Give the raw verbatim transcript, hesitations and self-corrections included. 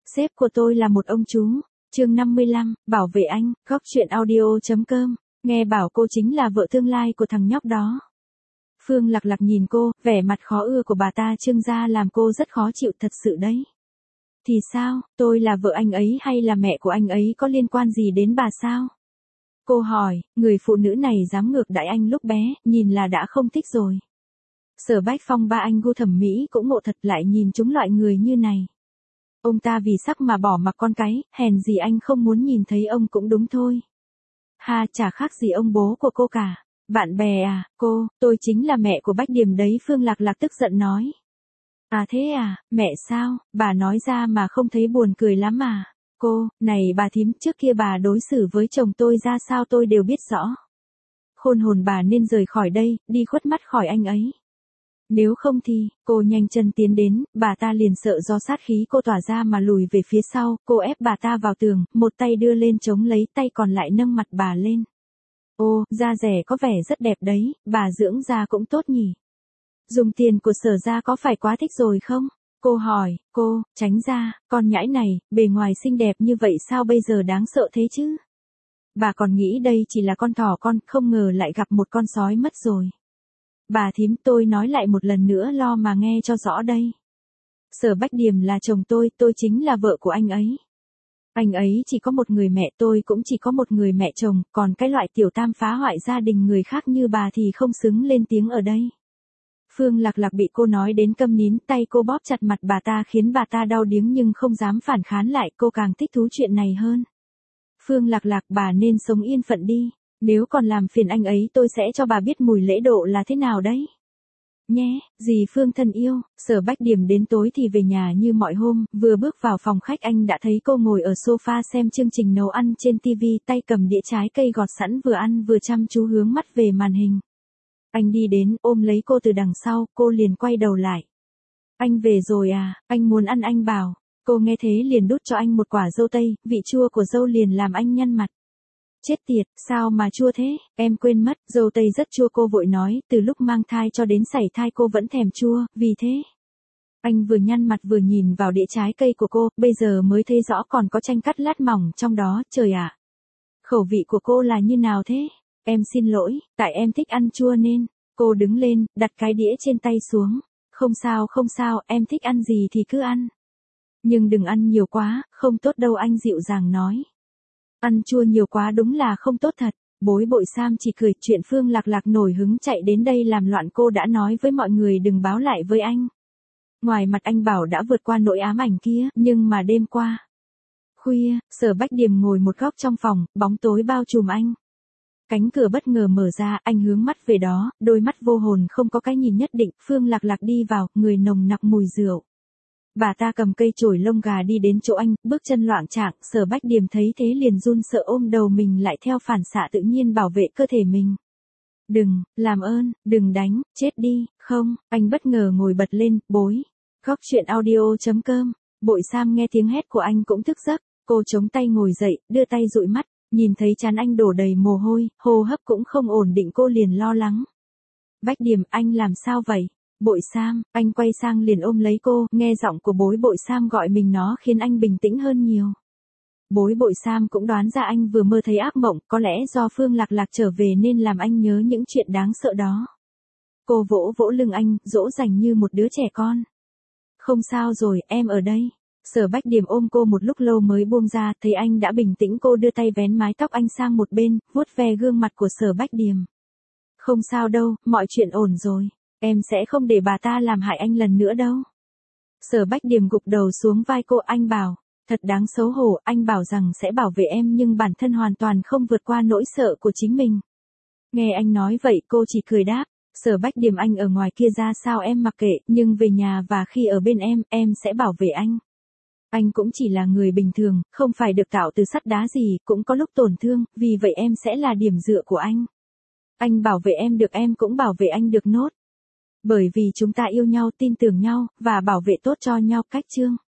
Sếp của tôi là một ông chú. Chương năm mươi lăm, bảo vệ anh, góc chuyện audio.com. Nghe bảo cô chính là vợ tương lai của thằng nhóc đó. Phương Lạc Lạc nhìn cô, vẻ mặt khó ưa của bà ta trưng ra làm cô rất khó chịu thật sự đấy. Thì sao, tôi là vợ anh ấy hay là mẹ của anh ấy có liên quan gì đến bà sao? Cô hỏi, người phụ nữ này dám ngược đãi anh lúc bé, nhìn là đã không thích rồi. Sở Bách Phong ba anh gu thẩm mỹ cũng ngộ thật, lại nhìn chúng loại người như này. Ông ta vì sắc mà bỏ mặc con cái, hèn gì anh không muốn nhìn thấy ông cũng đúng thôi. Ha, chả khác gì ông bố của cô cả. Bạn bè à, cô, tôi chính là mẹ của Bách Điềm đấy, Phương Lạc Lạc tức giận nói. À thế à, mẹ sao, bà nói ra mà không thấy buồn cười lắm à. Cô, này bà thím, trước kia bà đối xử với chồng tôi ra sao tôi đều biết rõ. Khôn hồn bà nên rời khỏi đây, đi khuất mắt khỏi anh ấy. Nếu không thì, cô nhanh chân tiến đến, bà ta liền sợ do sát khí cô tỏa ra mà lùi về phía sau, cô ép bà ta vào tường, một tay đưa lên chống lấy, tay còn lại nâng mặt bà lên. Ô, da rẻ có vẻ rất đẹp đấy, bà dưỡng da cũng tốt nhỉ. Dùng tiền của Sở gia có phải quá thích rồi không? Cô hỏi, cô, tránh ra, con nhãi này, bề ngoài xinh đẹp như vậy sao bây giờ đáng sợ thế chứ? Bà còn nghĩ đây chỉ là con thỏ con, không ngờ lại gặp một con sói mất rồi. Bà thím, tôi nói lại một lần nữa lo mà nghe cho rõ đây. Sở Bách Điềm là chồng tôi, tôi chính là vợ của anh ấy. Anh ấy chỉ có một người mẹ, tôi cũng chỉ có một người mẹ chồng, còn cái loại tiểu tam phá hoại gia đình người khác như bà thì không xứng lên tiếng ở đây. Phương Lạc Lạc bị cô nói đến câm nín, tay cô bóp chặt mặt bà ta khiến bà ta đau điếng nhưng không dám phản kháng lại, cô càng thích thú chuyện này hơn. Phương Lạc Lạc, bà nên sống yên phận đi, nếu còn làm phiền anh ấy tôi sẽ cho bà biết mùi lễ độ là thế nào đấy. Nhé, dì Phương thân yêu. Sở Bách Điềm đến tối thì về nhà như mọi hôm, vừa bước vào phòng khách anh đã thấy cô ngồi ở sofa xem chương trình nấu ăn trên tivi, tay cầm đĩa trái cây gọt sẵn vừa ăn vừa chăm chú hướng mắt về màn hình. Anh đi đến, ôm lấy cô từ đằng sau, cô liền quay đầu lại. Anh về rồi à, anh muốn ăn anh bảo. Cô nghe thế liền đút cho anh một quả dâu tây, vị chua của dâu liền làm anh nhăn mặt. Chết tiệt, sao mà chua thế, em quên mất, dâu tây rất chua, cô vội nói, từ lúc mang thai cho đến sảy thai cô vẫn thèm chua, vì thế. Anh vừa nhăn mặt vừa nhìn vào đĩa trái cây của cô, bây giờ mới thấy rõ còn có chanh cắt lát mỏng trong đó, trời ạ. Khẩu vị của cô là như nào thế? Em xin lỗi, tại em thích ăn chua nên. Cô đứng lên, đặt cái đĩa trên tay xuống. Không sao không sao, em thích ăn gì thì cứ ăn. Nhưng đừng ăn nhiều quá, không tốt đâu, anh dịu dàng nói. Ăn chua nhiều quá đúng là không tốt thật. Bối bội Sam chỉ cười, chuyện Phương Lạc Lạc nổi hứng chạy đến đây làm loạn, cô đã nói với mọi người đừng báo lại với anh. Ngoài mặt anh bảo đã vượt qua nỗi ám ảnh kia, nhưng mà đêm qua. Khuya, Sở Bách Điềm ngồi một góc trong phòng, bóng tối bao trùm anh. Cánh cửa bất ngờ mở ra, anh hướng mắt về đó, đôi mắt vô hồn không có cái nhìn nhất định, Phương Lạc Lạc đi vào, người nồng nặc mùi rượu. Bà ta cầm cây chổi lông gà đi đến chỗ anh, bước chân loạng choạng, Sở Bách Điềm thấy thế liền run sợ ôm đầu mình lại, theo phản xạ tự nhiên bảo vệ cơ thể mình. Đừng, làm ơn, đừng đánh, chết đi, không, anh bất ngờ ngồi bật lên, bối. Góc chuyện audio.com, Bội Sam nghe tiếng hét của anh cũng thức giấc, cô chống tay ngồi dậy, đưa tay dụi mắt, nhìn thấy trán anh đổ đầy mồ hôi, hô hấp cũng không ổn định, cô liền lo lắng. Bách Điềm, anh làm sao vậy? Bội Sam, anh quay sang liền ôm lấy cô, nghe giọng của bối Bội Sam gọi mình nó khiến anh bình tĩnh hơn nhiều. Bối Bội Sam cũng đoán ra anh vừa mơ thấy ác mộng, có lẽ do Phương Lạc Lạc trở về nên làm anh nhớ những chuyện đáng sợ đó. Cô vỗ vỗ lưng anh, dỗ dành như một đứa trẻ con. Không sao rồi, em ở đây. Sở Bách Điềm ôm cô một lúc lâu mới buông ra, thấy anh đã bình tĩnh, cô đưa tay vén mái tóc anh sang một bên, vuốt ve gương mặt của Sở Bách Điềm. Không sao đâu, mọi chuyện ổn rồi. Em sẽ không để bà ta làm hại anh lần nữa đâu. Sở Bách Điềm gục đầu xuống vai cô, anh bảo, thật đáng xấu hổ, anh bảo rằng sẽ bảo vệ em nhưng bản thân hoàn toàn không vượt qua nỗi sợ của chính mình. Nghe anh nói vậy cô chỉ cười đáp, Sở Bách Điềm, anh ở ngoài kia ra sao em mặc kệ, nhưng về nhà và khi ở bên em, em sẽ bảo vệ anh. Anh cũng chỉ là người bình thường, không phải được tạo từ sắt đá gì, cũng có lúc tổn thương, vì vậy em sẽ là điểm dựa của anh. Anh bảo vệ em được, em cũng bảo vệ anh được nốt. Bởi vì chúng ta yêu nhau, tin tưởng nhau, và bảo vệ tốt cho nhau, cách chương.